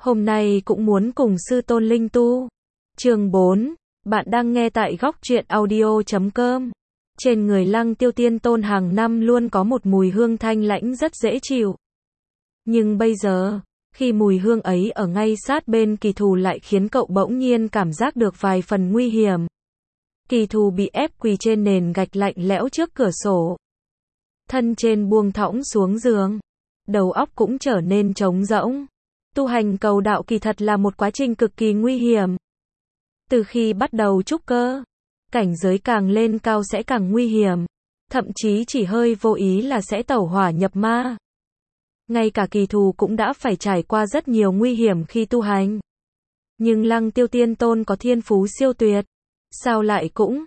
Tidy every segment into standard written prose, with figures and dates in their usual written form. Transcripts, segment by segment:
Hôm nay cũng muốn cùng sư tôn linh tu. Chương 4, bạn đang nghe tại góc truyện audio.com. Trên người Lăng Tiêu Tiên Tôn hàng năm luôn có một mùi hương thanh lãnh rất dễ chịu. Nhưng bây giờ, khi mùi hương ấy ở ngay sát bên Kỳ Thù lại khiến cậu bỗng nhiên cảm giác được vài phần nguy hiểm. Kỳ Thù bị ép quỳ trên nền gạch lạnh lẽo trước cửa sổ. Thân trên buông thõng xuống giường. Đầu óc cũng trở nên trống rỗng. Tu hành cầu đạo kỳ thật là một quá trình cực kỳ nguy hiểm. Từ khi bắt đầu trúc cơ, cảnh giới càng lên cao sẽ càng nguy hiểm. Thậm chí chỉ hơi vô ý là sẽ tẩu hỏa nhập ma. Ngay cả Kỳ Thù cũng đã phải trải qua rất nhiều nguy hiểm khi tu hành. Nhưng Lăng Tiêu Tiên Tôn có thiên phú siêu tuyệt. Sao lại cũng,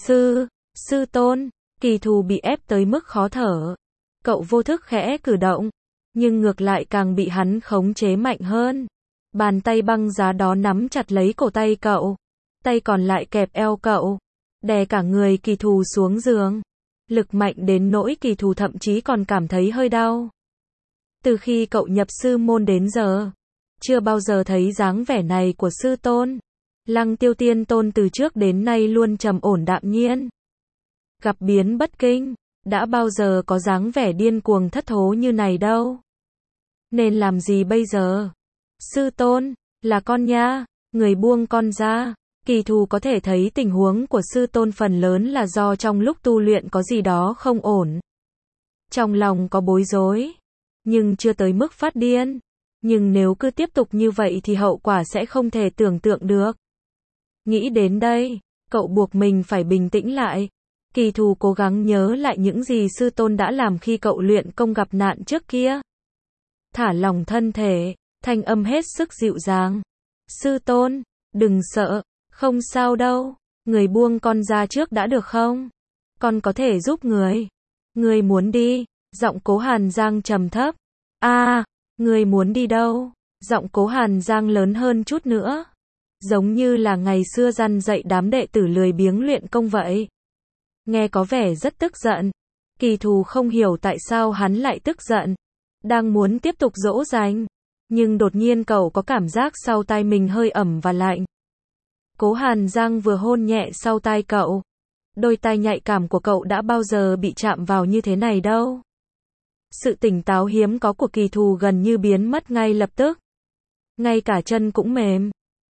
sư tôn, Kỳ Thù bị ép tới mức khó thở. Cậu vô thức khẽ cử động, nhưng ngược lại càng bị hắn khống chế mạnh hơn. Bàn tay băng giá đó nắm chặt lấy cổ tay cậu, tay còn lại kẹp eo cậu, đè cả người Kỳ Thù xuống giường. Lực mạnh đến nỗi Kỳ Thù thậm chí còn cảm thấy hơi đau. Từ khi cậu nhập sư môn đến giờ, chưa bao giờ thấy dáng vẻ này của sư tôn. Lăng Tiêu Tiên Tôn từ trước đến nay luôn trầm ổn đạm nhiên. Gặp biến bất kinh, đã bao giờ có dáng vẻ điên cuồng thất thố như này đâu. Nên làm gì bây giờ? Sư tôn, là con nha, người buông con ra. Kỳ Thù có thể thấy tình huống của sư tôn phần lớn là do trong lúc tu luyện có gì đó không ổn. Trong lòng có bối rối, nhưng chưa tới mức phát điên. Nhưng nếu cứ tiếp tục như vậy thì hậu quả sẽ không thể tưởng tượng được. Nghĩ đến đây, cậu buộc mình phải bình tĩnh lại. Kỳ Thù cố gắng nhớ lại những gì sư tôn đã làm khi cậu luyện công gặp nạn trước kia. Thả lỏng thân thể, thanh âm hết sức dịu dàng. Sư tôn, đừng sợ, không sao đâu, người buông con ra trước đã được không? Con có thể giúp người. Người muốn đi, giọng Cố Hàn Giang trầm thấp. Người muốn đi đâu? Giọng Cố Hàn Giang lớn hơn chút nữa. Giống như là ngày xưa răn dạy đám đệ tử lười biếng luyện công vậy. Nghe có vẻ rất tức giận. Kỳ Thù không hiểu tại sao hắn lại tức giận. Đang muốn tiếp tục dỗ dành. Nhưng đột nhiên cậu có cảm giác sau tai mình hơi ẩm và lạnh. Cố Hàn Giang vừa hôn nhẹ sau tai cậu. Đôi tai nhạy cảm của cậu đã bao giờ bị chạm vào như thế này đâu. Sự tỉnh táo hiếm có của Kỳ Thù gần như biến mất ngay lập tức. Ngay cả chân cũng mềm.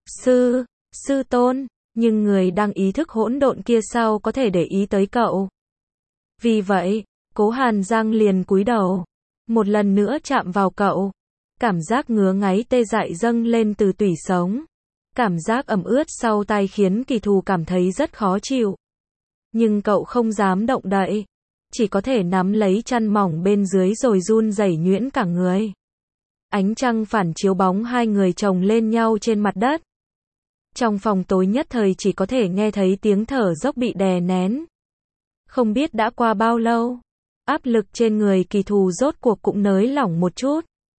Sư tôn, nhưng người đang ý thức hỗn độn kia sao có thể để ý tới cậu. Vì vậy, Cố Hàn Giang liền cúi đầu. Một lần nữa chạm vào cậu. Cảm giác ngứa ngáy tê dại dâng lên từ tủy sống. Cảm giác ẩm ướt sau tai khiến Kỳ Thù cảm thấy rất khó chịu. Nhưng cậu không dám động đậy. Chỉ có thể nắm lấy chăn mỏng bên dưới rồi run rẩy nhuyễn cả người. Ánh trăng phản chiếu bóng hai người chồng lên nhau trên mặt đất. Trong phòng tối nhất thời chỉ có thể nghe thấy tiếng thở dốc bị đè nén. Không biết đã qua bao lâu, áp lực trên người Kỳ Thù rốt cuộc cũng nới lỏng một chút.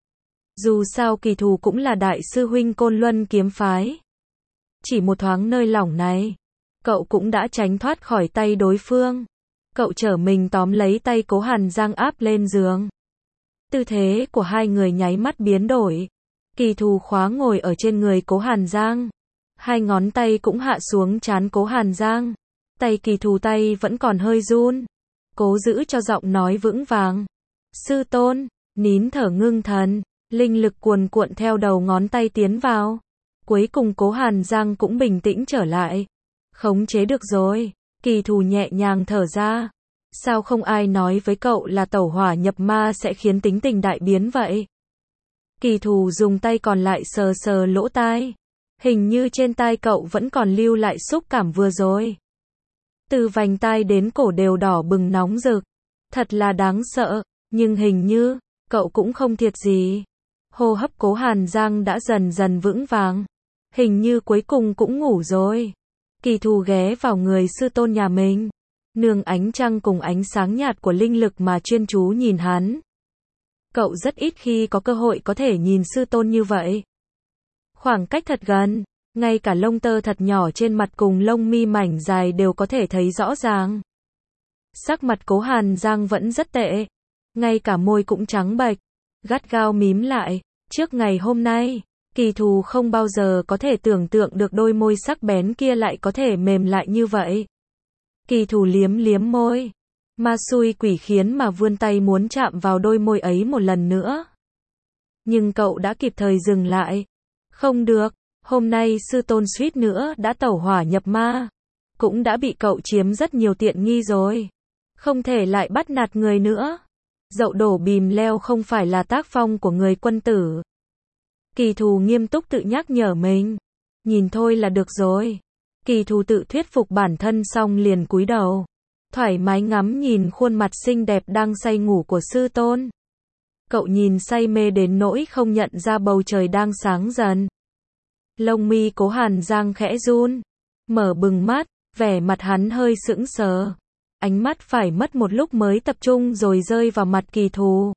Dù sao Kỳ Thù cũng là đại sư huynh Côn Luân kiếm phái. Chỉ một thoáng nới lỏng này, cậu cũng đã tránh thoát khỏi tay đối phương. Cậu trở mình tóm lấy tay Cố Hàn Giang áp lên giường. Tư thế của hai người nháy mắt biến đổi. Kỳ Thù khóa ngồi ở trên người Cố Hàn Giang. Hai ngón tay cũng hạ xuống trán Cố Hàn Giang. Tay Kỳ Thù tay vẫn còn hơi run. Cố giữ cho giọng nói vững vàng. Sư tôn, nín thở ngưng thần. Linh lực cuồn cuộn theo đầu ngón tay tiến vào. Cuối cùng Cố Hàn Giang cũng bình tĩnh trở lại. Khống chế được rồi. Kỳ Thù nhẹ nhàng thở ra. Sao không ai nói với cậu là tẩu hỏa nhập ma sẽ khiến tính tình đại biến vậy? Kỳ Thù dùng tay còn lại sờ sờ lỗ tai. Hình như trên tai cậu vẫn còn lưu lại xúc cảm vừa rồi. Từ vành tai đến cổ đều đỏ bừng nóng rực. Thật là đáng sợ, nhưng hình như, cậu cũng không thiệt gì. Hô hấp Cố Hàn Giang đã dần dần vững vàng. Hình như cuối cùng cũng ngủ rồi. Kỳ Thù ghé vào người sư tôn nhà mình. Nương ánh trăng cùng ánh sáng nhạt của linh lực mà chuyên chú nhìn hắn. Cậu rất ít khi có cơ hội có thể nhìn sư tôn như vậy. Khoảng cách thật gần, ngay cả lông tơ thật nhỏ trên mặt cùng lông mi mảnh dài đều có thể thấy rõ ràng. Sắc mặt Cố Hàn Giang vẫn rất tệ. Ngay cả môi cũng trắng bệch, gắt gao mím lại. Trước ngày hôm nay, Kỳ thù không bao giờ có thể tưởng tượng được đôi môi sắc bén kia lại có thể mềm lại như vậy. Kỳ thù liếm liếm môi. Ma xui quỷ khiến mà vươn tay muốn chạm vào đôi môi ấy một lần nữa. Nhưng cậu đã kịp thời dừng lại. Không được, hôm nay sư tôn suýt nữa đã tẩu hỏa nhập ma. Cũng đã bị cậu chiếm rất nhiều tiện nghi rồi. Không thể lại bắt nạt người nữa. Dậu đổ bìm leo không phải là tác phong của người quân tử. Kỳ thù nghiêm túc tự nhắc nhở mình. Nhìn thôi là được rồi. Kỳ thù tự thuyết phục bản thân xong liền cúi đầu. Thoải mái ngắm nhìn khuôn mặt xinh đẹp đang say ngủ của sư tôn. Cậu nhìn say mê đến nỗi không nhận ra bầu trời đang sáng dần. Lông mi Cố Hàn Giang khẽ run. Mở bừng mắt, vẻ mặt hắn hơi sững sờ. Ánh mắt phải mất một lúc mới tập trung rồi rơi vào mặt Kỳ thù.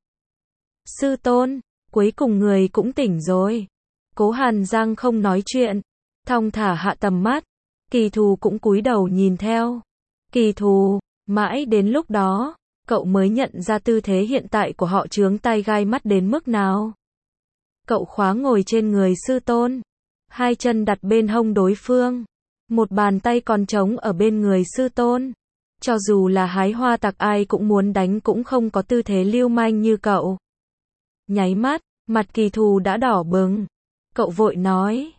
Sư tôn, cuối cùng người cũng tỉnh rồi. Cố Hàn Giang không nói chuyện. Thong thả hạ tầm mắt. Kỳ thù cũng cúi đầu nhìn theo. Kỳ thù, mãi đến lúc đó, cậu mới nhận ra tư thế hiện tại của họ chướng tai gai mắt đến mức nào. Cậu khóa ngồi trên người sư tôn. Hai chân đặt bên hông đối phương. Một bàn tay còn trống ở bên người sư tôn. Cho dù là hái hoa tặc ai cũng muốn đánh cũng không có tư thế lưu manh như cậu. Nháy mắt, mặt Kỳ thù đã đỏ bừng. Cậu vội nói,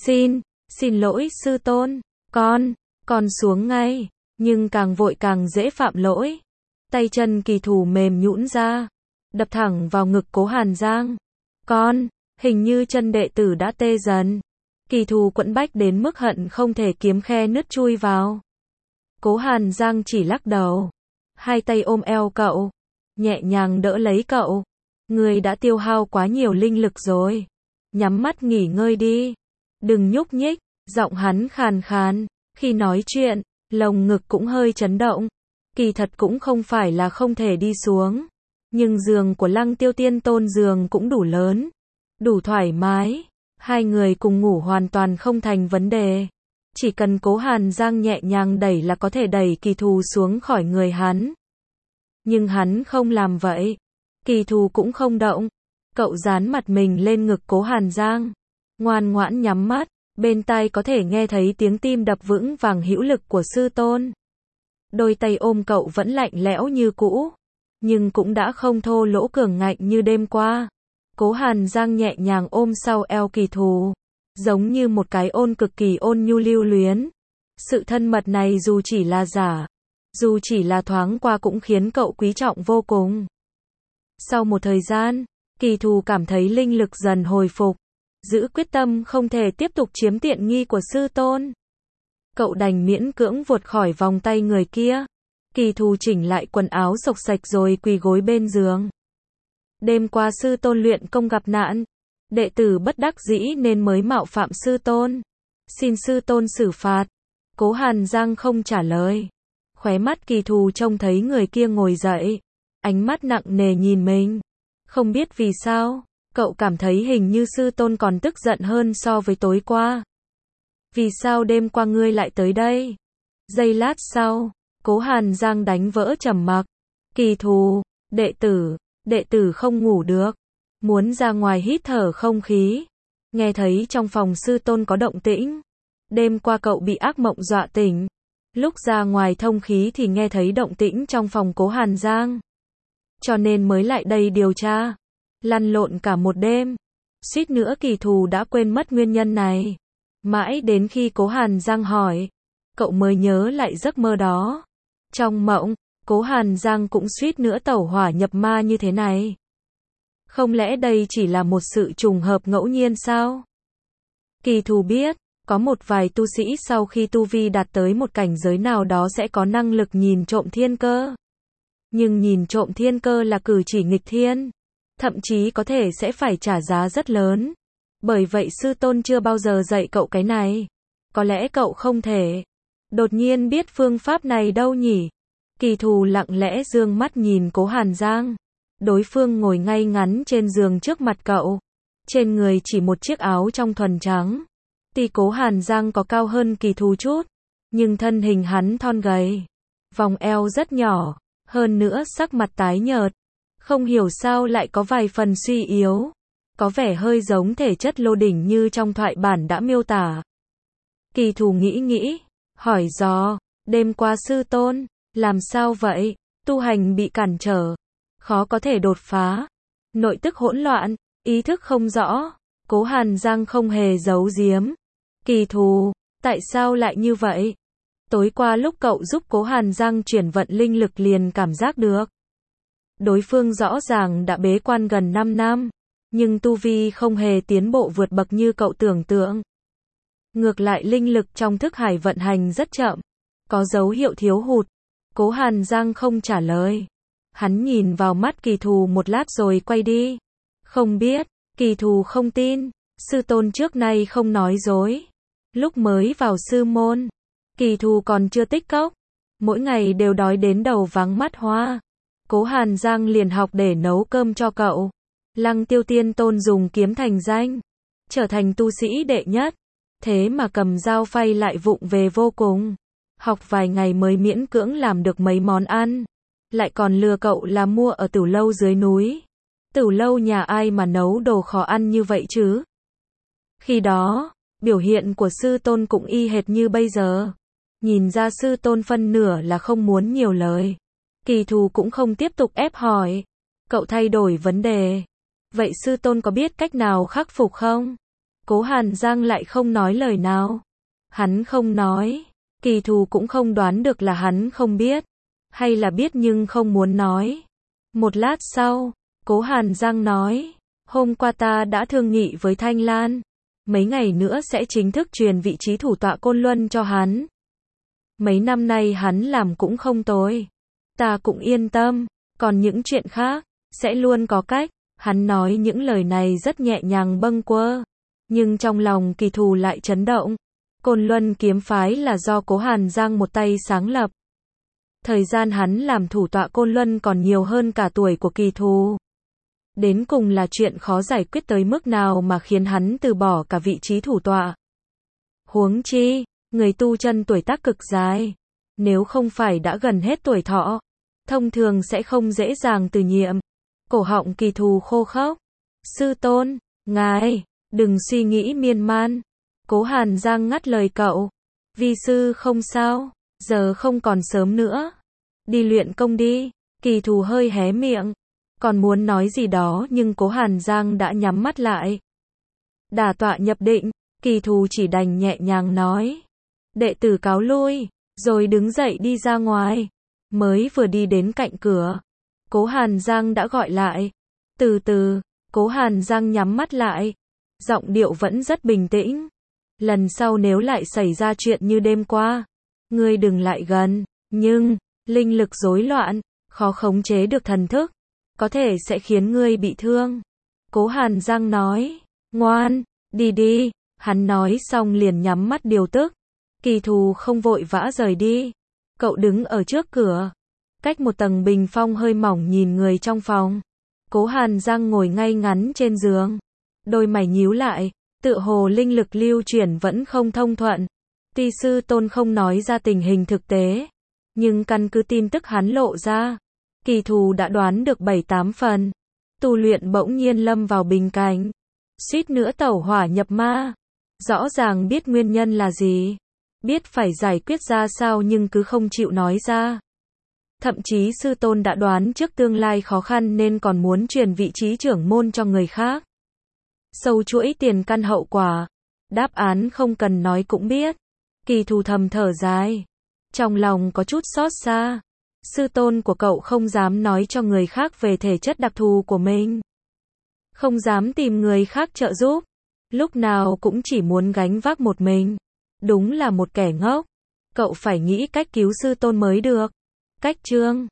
xin lỗi sư tôn, con xuống ngay. Nhưng càng vội càng dễ phạm lỗi. Tay chân Kỳ thù mềm nhũn ra, đập thẳng vào ngực Cố Hàn Giang. Hình như chân đệ tử đã tê dần. Kỳ thù quẫn bách đến mức hận không thể kiếm khe nứt chui vào. Cố Hàn Giang chỉ lắc đầu. Hai tay ôm eo cậu. Nhẹ nhàng đỡ lấy cậu. Người đã tiêu hao quá nhiều linh lực rồi. Nhắm mắt nghỉ ngơi đi. Đừng nhúc nhích. Giọng hắn khàn khàn. Khi nói chuyện, lồng ngực cũng hơi chấn động. Kỳ thật cũng không phải là không thể đi xuống. Nhưng giường của Lăng Tiêu Tiên Tôn giường cũng đủ lớn. Đủ thoải mái. Hai người cùng ngủ hoàn toàn không thành vấn đề. Chỉ cần Cố Hàn Giang nhẹ nhàng đẩy là có thể đẩy Kỳ thù xuống khỏi người hắn. Nhưng hắn không làm vậy. Kỳ thù cũng không động. Cậu dán mặt mình lên ngực Cố Hàn Giang. Ngoan ngoãn nhắm mắt. Bên tai có thể nghe thấy tiếng tim đập vững vàng hữu lực của sư tôn. Đôi tay ôm cậu vẫn lạnh lẽo như cũ. Nhưng cũng đã không thô lỗ cường ngạnh như đêm qua. Cố Hàn Giang nhẹ nhàng ôm sau eo Kỳ thù. Giống như một cái ôn cực kỳ ôn nhu lưu luyến. Sự thân mật này dù chỉ là giả. Dù chỉ là thoáng qua cũng khiến cậu quý trọng vô cùng. Sau một thời gian, Kỳ thù cảm thấy linh lực dần hồi phục. Giữ quyết tâm không thể tiếp tục chiếm tiện nghi của sư tôn. Cậu đành miễn cưỡng vụt khỏi vòng tay người kia. Kỳ thù chỉnh lại quần áo xộc xạch rồi quỳ gối bên giường. Đêm qua sư tôn luyện công gặp nạn. Đệ tử bất đắc dĩ nên mới mạo phạm sư tôn. Xin sư tôn xử phạt. Cố Hàn Giang không trả lời. Khóe mắt Kỳ thù trông thấy người kia ngồi dậy. Ánh mắt nặng nề nhìn mình. Không biết vì sao, cậu cảm thấy hình như sư tôn còn tức giận hơn so với tối qua. Vì sao đêm qua ngươi lại tới đây? Giây lát sau, Cố Hàn Giang đánh vỡ trầm mặc. Kỳ thù, đệ tử không ngủ được. Muốn ra ngoài hít thở không khí. Nghe thấy trong phòng sư tôn có động tĩnh. Đêm qua cậu bị ác mộng dọa tỉnh. Lúc ra ngoài thông khí thì nghe thấy động tĩnh trong phòng Cố Hàn Giang. Cho nên mới lại đây điều tra. Lăn lộn cả một đêm. Suýt nữa Kỳ thù đã quên mất nguyên nhân này. Mãi đến khi Cố Hàn Giang hỏi, cậu mới nhớ lại giấc mơ đó. Trong mộng, Cố Hàn Giang cũng suýt nữa tẩu hỏa nhập ma như thế này. Không lẽ đây chỉ là một sự trùng hợp ngẫu nhiên sao? Kỳ thù biết, có một vài tu sĩ sau khi tu vi đạt tới một cảnh giới nào đó sẽ có năng lực nhìn trộm thiên cơ. Nhưng nhìn trộm thiên cơ là cử chỉ nghịch thiên. Thậm chí có thể sẽ phải trả giá rất lớn. Bởi vậy sư tôn chưa bao giờ dạy cậu cái này. Có lẽ cậu không thể đột nhiên biết phương pháp này đâu nhỉ? Kỳ thù lặng lẽ dương mắt nhìn Cố Hàn Giang. Đối phương ngồi ngay ngắn trên giường trước mặt cậu. Trên người chỉ một chiếc áo trong thuần trắng. Tuy Cố Hàn Giang có cao hơn Kỳ thù chút, nhưng thân hình hắn thon gầy. Vòng eo rất nhỏ. Hơn nữa sắc mặt tái nhợt. Không hiểu sao lại có vài phần suy yếu. có vẻ hơi giống thể chất lô đỉnh như trong thoại bản đã miêu tả. Kỳ thù nghĩ, hỏi dò, đêm qua sư tôn, làm sao vậy? Tu hành bị cản trở, khó có thể đột phá, nội tức hỗn loạn, ý thức không rõ. Cố Hàn Giang không hề giấu giếm. Kỳ thù, tại sao lại như vậy? Tối qua lúc cậu giúp Cố Hàn Giang chuyển vận linh lực liền cảm giác được. Đối phương rõ ràng đã bế quan gần 5 năm, nhưng tu vi không hề tiến bộ vượt bậc như cậu tưởng tượng. Ngược lại linh lực trong thức hải vận hành rất chậm, có dấu hiệu thiếu hụt. Cố Hàn Giang không trả lời. Hắn nhìn vào mắt Kỳ thù một lát rồi quay đi. Không biết, Kỳ thù không tin, sư tôn trước nay không nói dối. Lúc mới vào sư môn, Kỳ thù còn chưa tích cốc, mỗi ngày đều đói đến đầu váng mắt hoa. Cố Hàn Giang liền học để nấu cơm cho cậu. Lăng Tiêu Tiên Tôn dùng kiếm thành danh, trở thành tu sĩ đệ nhất, thế mà cầm dao phay lại vụng về vô cùng. Học vài ngày mới miễn cưỡng làm được mấy món ăn, lại còn lừa cậu là mua ở tửu lâu dưới núi. Tửu lâu nhà ai mà nấu đồ khó ăn như vậy chứ? Khi đó, biểu hiện của sư tôn cũng y hệt như bây giờ. Nhìn ra sư tôn phân nửa là không muốn nhiều lời. Kỳ thù cũng không tiếp tục ép hỏi. Cậu thay đổi vấn đề. Vậy sư tôn có biết cách nào khắc phục không? Cố Hàn Giang lại không nói lời nào. Hắn không nói. Kỳ thù cũng không đoán được là hắn không biết, hay là biết nhưng không muốn nói. Một lát sau, Cố Hàn Giang nói, hôm qua ta đã thương nghị với Thanh Lan, mấy ngày nữa sẽ chính thức truyền vị trí thủ tọa Côn Luân cho hắn. Mấy năm nay hắn làm cũng không tồi, ta cũng yên tâm, còn những chuyện khác, sẽ luôn có cách. Hắn nói những lời này rất nhẹ nhàng bâng quơ, nhưng trong lòng Kỳ thù lại chấn động. Côn Luân kiếm phái là do Cố Hàn Giang một tay sáng lập. Thời gian hắn làm thủ tọa Côn Luân còn nhiều hơn cả tuổi của Kỳ thù. Đến cùng là chuyện khó giải quyết tới mức nào mà khiến hắn từ bỏ cả vị trí thủ tọa. Huống chi, người tu chân tuổi tác cực dài, nếu không phải đã gần hết tuổi thọ, thông thường sẽ không dễ dàng từ nhiệm. Cổ họng Kỳ thù khô khốc. Sư tôn, ngài, đừng suy nghĩ miên man. Cố Hàn Giang ngắt lời cậu. Vi sư không sao, giờ không còn sớm nữa. Đi luyện công đi. Kỳ thù hơi hé miệng, còn muốn nói gì đó nhưng Cố Hàn Giang đã nhắm mắt lại. Đả tọa nhập định, Kỳ thù chỉ đành nhẹ nhàng nói. Đệ tử cáo lui, rồi đứng dậy đi ra ngoài. Mới vừa đi đến cạnh cửa, Cố Hàn Giang đã gọi lại. Từ từ, Cố Hàn Giang nhắm mắt lại. Giọng điệu vẫn rất bình tĩnh. Lần sau nếu lại xảy ra chuyện như đêm qua, ngươi đừng lại gần, nhưng, linh lực rối loạn, khó khống chế được thần thức, có thể sẽ khiến ngươi bị thương. Cố Hàn Giang nói, ngoan, đi đi, hắn nói xong liền nhắm mắt điều tức. Kỳ thù không vội vã rời đi, cậu đứng ở trước cửa, cách một tầng bình phong hơi mỏng nhìn người trong phòng. Cố Hàn Giang ngồi ngay ngắn trên giường, đôi mày nhíu lại. Tựa hồ linh lực lưu chuyển vẫn không thông thuận. Tuy sư tôn không nói ra tình hình thực tế, nhưng căn cứ tin tức hắn lộ ra, Kỳ thù đã đoán được 7-8 phần. Tu luyện bỗng nhiên lâm vào bình cảnh, suýt nữa tẩu hỏa nhập ma. Rõ ràng biết nguyên nhân là gì, biết phải giải quyết ra sao nhưng cứ không chịu nói ra. Thậm chí sư tôn đã đoán trước tương lai khó khăn nên còn muốn truyền vị trí trưởng môn cho người khác. Sâu chuỗi tiền căn hậu quả, đáp án không cần nói cũng biết. Kỳ thù thầm thở dài, trong lòng có chút xót xa. Sư tôn của cậu không dám nói cho người khác về thể chất đặc thù của mình, không dám tìm người khác trợ giúp, lúc nào cũng chỉ muốn gánh vác một mình. Đúng là một kẻ ngốc. Cậu phải nghĩ cách cứu sư tôn mới được. Cách chương